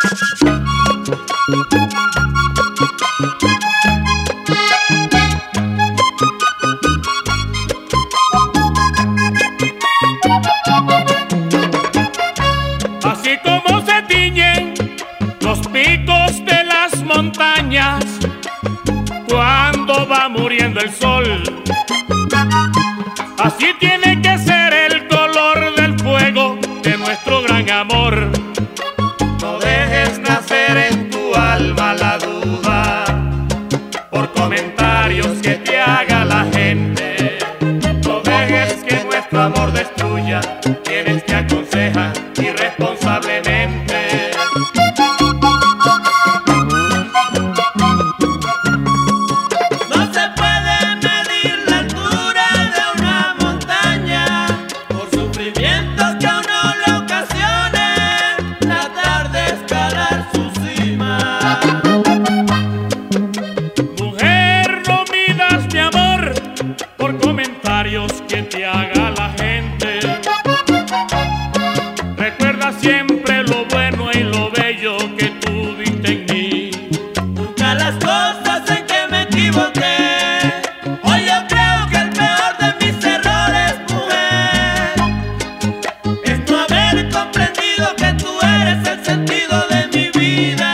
Así como se tiñen los picos de las montañas cuando va muriendo el sol, así tiene que ser el color del fuego de nuestro gran amor. No dejes nacer en tu alma la duda por comentarios que te haga la gente. No dejes que nuestro amor destruya quienes te aconsejan irresponsablemente. No se puede medir la altura de una montaña por sufrimientos que a uno le ocasionen tratar de escalar su cima. Mujer, no midas mi amor por comentarios que te haga la gente. Recuerda siempre lo bueno y lo bello que tú viste en mí. Nunca las cosas en que me equivoqué. Hoy yo creo que el peor de mis errores, mujer, es no haber comprendido que tú eres el sentido de mi vida.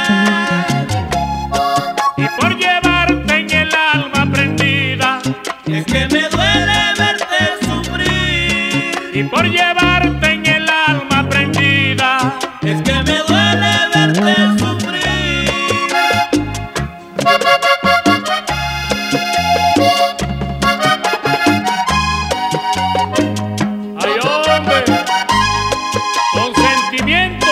Y por llevarte en el alma prendida, Es que me duele verte sufrir. y por llevarte en el alma prendida, Es que me duele verte sufrir. ay hombre, con sentimiento.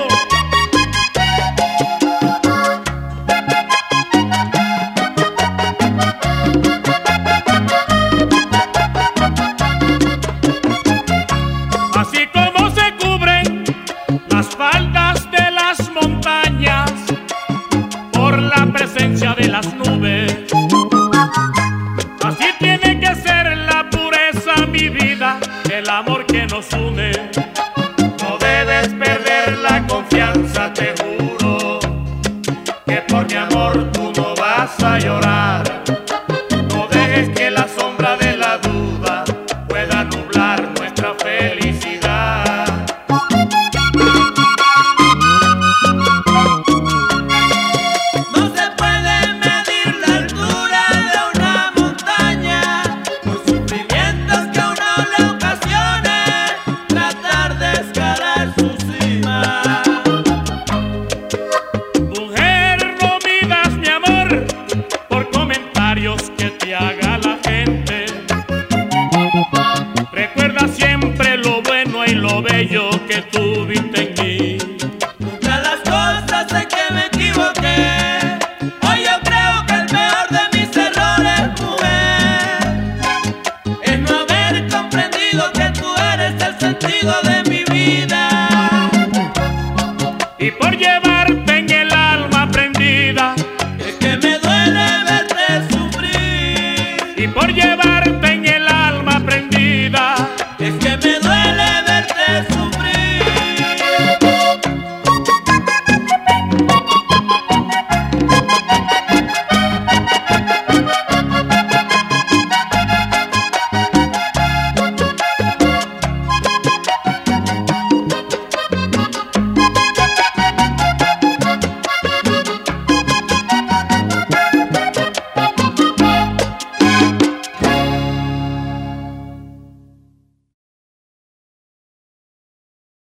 Así como se cubren las faldas de las montañas por la presencia de las nubes, así tiene que ser la pureza, mi vida, el amor que nos une. No debes perder la confianza, te juro, que por mi amor tú no vas a llorar. No dejes que la sombra de la duda pueda nublar nuestra felicidad. No se puede medir la altura de una montaña por sufrimientos que a uno le ocasionen tratar de escalar su cima. Mujer, no midas mi amor por comentarios que te haga la gente. Recuerda siempre lo bueno y lo bello que tú viste en mí. Nunca las cosas en que me equivoqué. Hoy yo creo que el peor de mis errores, mujer, es no haber comprendido que tú eres el sentido de mi vida. Y por llevarte